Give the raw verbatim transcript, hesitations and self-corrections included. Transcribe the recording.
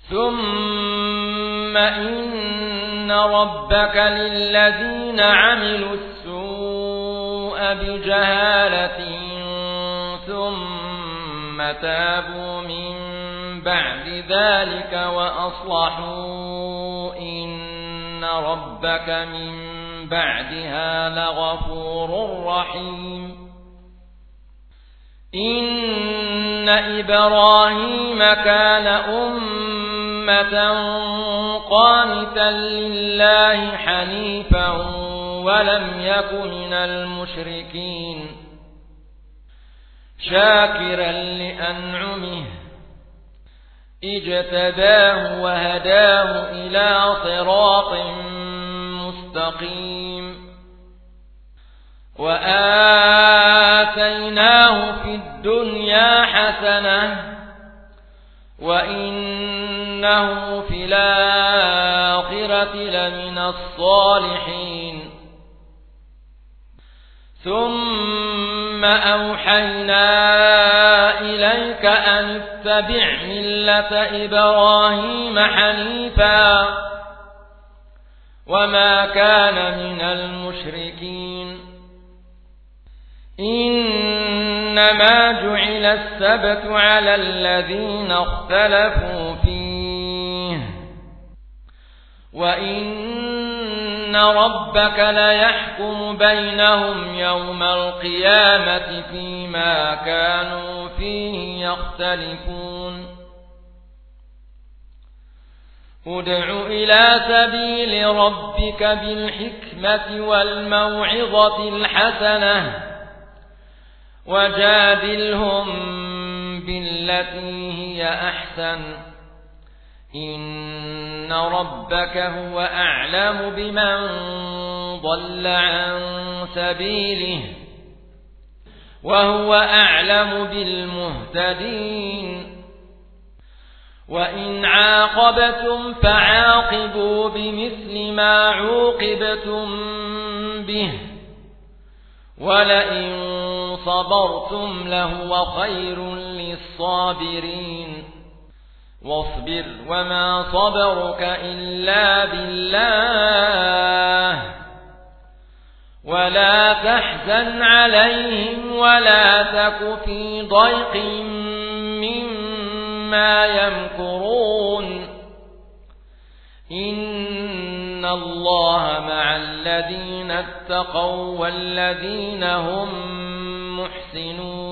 ثم إن ربك للذين عملوا السوء بجهالة ثم تابوا من بعد ذلك وأصلحوا إن ربك من بعدها لغفور رحيم. إن إبراهيم كان أمة قانتا لله حنيفا ولم يك من المشركين شاكرا لأنعمه اجتباه وهداه إلى صراط مستقيم. وآتيناه في الدنيا حسنة وإنه في الآخرة لمن الصالحين. ثم أوحينا إليك أن اتبع ملة إبراهيم حنيفا وما كان من المشركين. إنما جعل السبت على الذين اختلفوا فيه وإن ربك ليحكم بينهم يوم القيامة فيما كانوا فيه يختلفون. ادع إلى سبيل ربك بالحكمة والموعظة الحسنة وجادلهم بالتي هي أحسن إن ربك هو أعلم بمن ضل عن سبيله وهو أعلم بالمهتدين. وإن عاقبتم فعاقبوا بمثل ما عوقبتم به ولئن صبرتم لهو خير للصابرين. واصبر وما صبرك إلا بالله ولا تحزن عليهم ولا تك في ضيق مما يمكرون. إن الله مع الذين اتقوا والذين هم محسنون.